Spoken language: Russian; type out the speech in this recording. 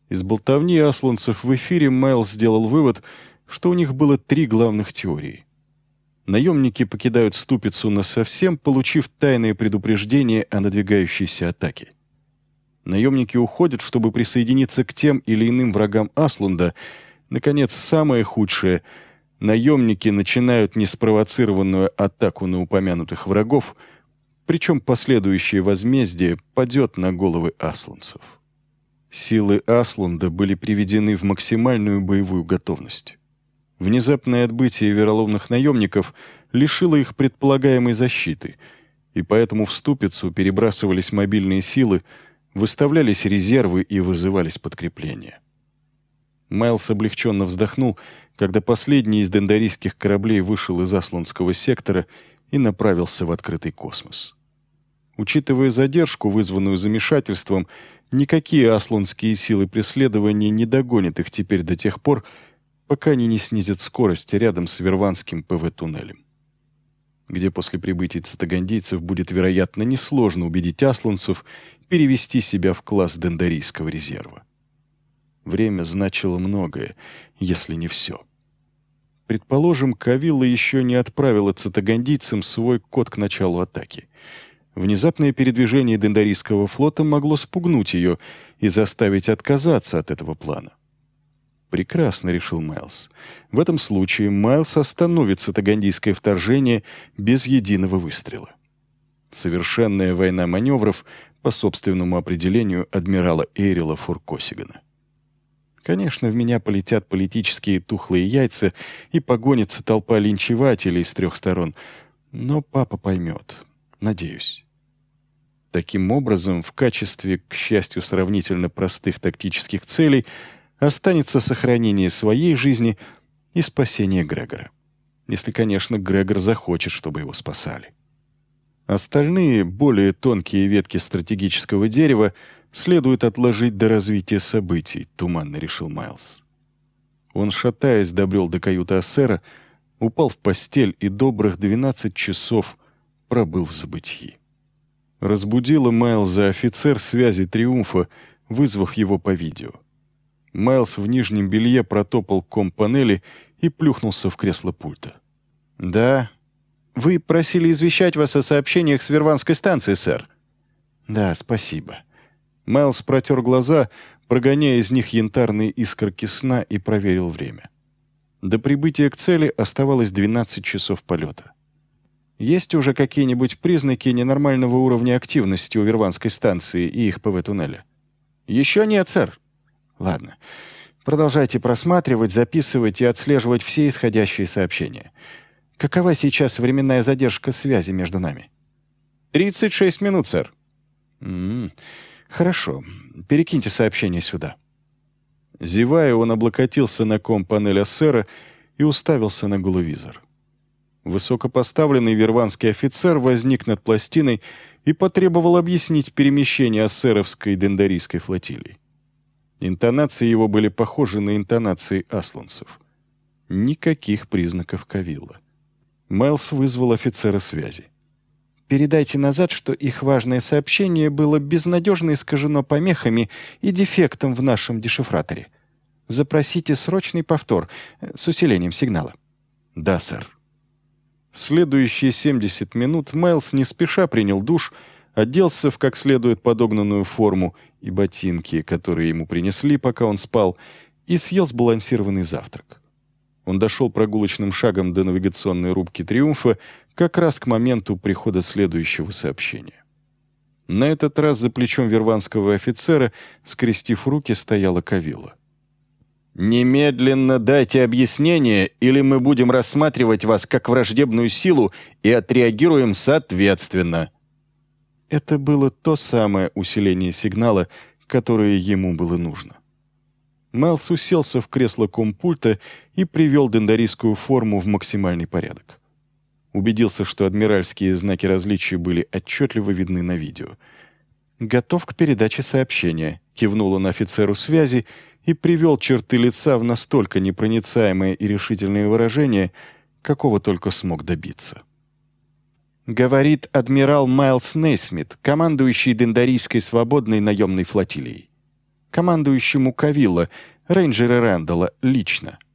Из болтовни асланцев в эфире Майлз сделал вывод, что у них было 3 главных теории. Наемники покидают Ступицу насовсем, получив тайное предупреждение о надвигающейся атаке. Наемники уходят, чтобы присоединиться к тем или иным врагам Аслунда. Наконец, самое худшее — наемники начинают неспровоцированную атаку на упомянутых врагов, причем последующее возмездие падет на головы асланцев. Силы Аслунда были приведены в максимальную боевую готовность. Внезапное отбытие вероломных наемников лишило их предполагаемой защиты, и поэтому в Ступицу перебрасывались мобильные силы, выставлялись резервы и вызывались подкрепления. Майлз облегченно вздохнул, когда последний из дендарийских кораблей вышел из асландского сектора и направился в открытый космос. Учитывая задержку, вызванную замешательством, никакие асландские силы преследования не догонят их теперь до тех пор, пока они не снизят скорость рядом с Верванским ПВ-туннелем, где после прибытия цитагандийцев будет, вероятно, несложно убедить асланцев перевести себя в класс дендарийского резерва. Время значило многое, если не все. Предположим, Кавилла еще не отправила цитагандийцам свой код к началу атаки. Внезапное передвижение дендарийского флота могло спугнуть ее и заставить отказаться от этого плана. «Прекрасно», — решил Майлз. В этом случае Майлз остановит цитагандийское вторжение без единого выстрела. Совершенная война маневров по собственному определению адмирала Эрила Фуркосигана. Конечно, в меня полетят политические тухлые яйца и погонится толпа линчевателей с 3 сторон, но папа поймет. Надеюсь. Таким образом, в качестве, к счастью, сравнительно простых тактических целей останется сохранение своей жизни и спасение Грегора. Если, конечно, Грегор захочет, чтобы его спасали. Остальные, более тонкие ветки стратегического дерева следует отложить до развития событий, туманно решил Майлз. Он, шатаясь, добрел до каюты Ассера, упал в постель и добрых 12 часов пробыл в забытьи. Разбудила Майлза офицер связи «Триумфа», вызвав его по видео. Майлз в нижнем белье протопал к ком-панели и плюхнулся в кресло пульта. «Да. Вы просили извещать вас о сообщениях с Верванской станции, сэр». «Да, спасибо». Майлз протер глаза, прогоняя из них янтарные искорки сна, и проверил время. До прибытия к цели оставалось 12 часов полета. Есть уже какие-нибудь признаки ненормального уровня активности у Верванской станции и их ПВ-туннеля? Еще нет, сэр. Ладно. Продолжайте просматривать, записывать и отслеживать все исходящие сообщения. Какова сейчас временная задержка связи между нами? 36 минут, сэр. Хорошо. Перекиньте сообщение сюда. Зевая, он облокотился на ком-панель Ассера и уставился на головизор. Высокопоставленный верванский офицер возник над пластиной и потребовал объяснить перемещение ассеровской дендарийской флотилии. Интонации его были похожи на интонации асланцев. Никаких признаков Кавилла. Майлз вызвал офицера связи. «Передайте назад, что их важное сообщение было безнадежно искажено помехами и дефектом в нашем дешифраторе. Запросите срочный повтор с усилением сигнала». «Да, сэр». В следующие 70 минут Майлз не спеша принял душ, оделся в как следует подогнанную форму и ботинки, которые ему принесли, пока он спал, и съел сбалансированный завтрак. Он дошел прогулочным шагом до навигационной рубки «Триумфа» как раз к моменту прихода следующего сообщения. На этот раз за плечом верванского офицера, скрестив руки, стояла Кавилла. «Немедленно дайте объяснение, или мы будем рассматривать вас как враждебную силу и отреагируем соответственно». Это было то самое усиление сигнала, которое ему было нужно. Майлз уселся в кресло компульта и привел дендарийскую форму в максимальный порядок. Убедился, что адмиральские знаки различия были отчетливо видны на видео. «Готов к передаче сообщения», — кивнул он офицеру связи и привел черты лица в настолько непроницаемое и решительное выражение, какого только смог добиться. Говорит адмирал Майлз Нейсмит, командующий дендарийской свободной наемной флотилией. командующему Кавилла, рейнджера Рэндалла, лично.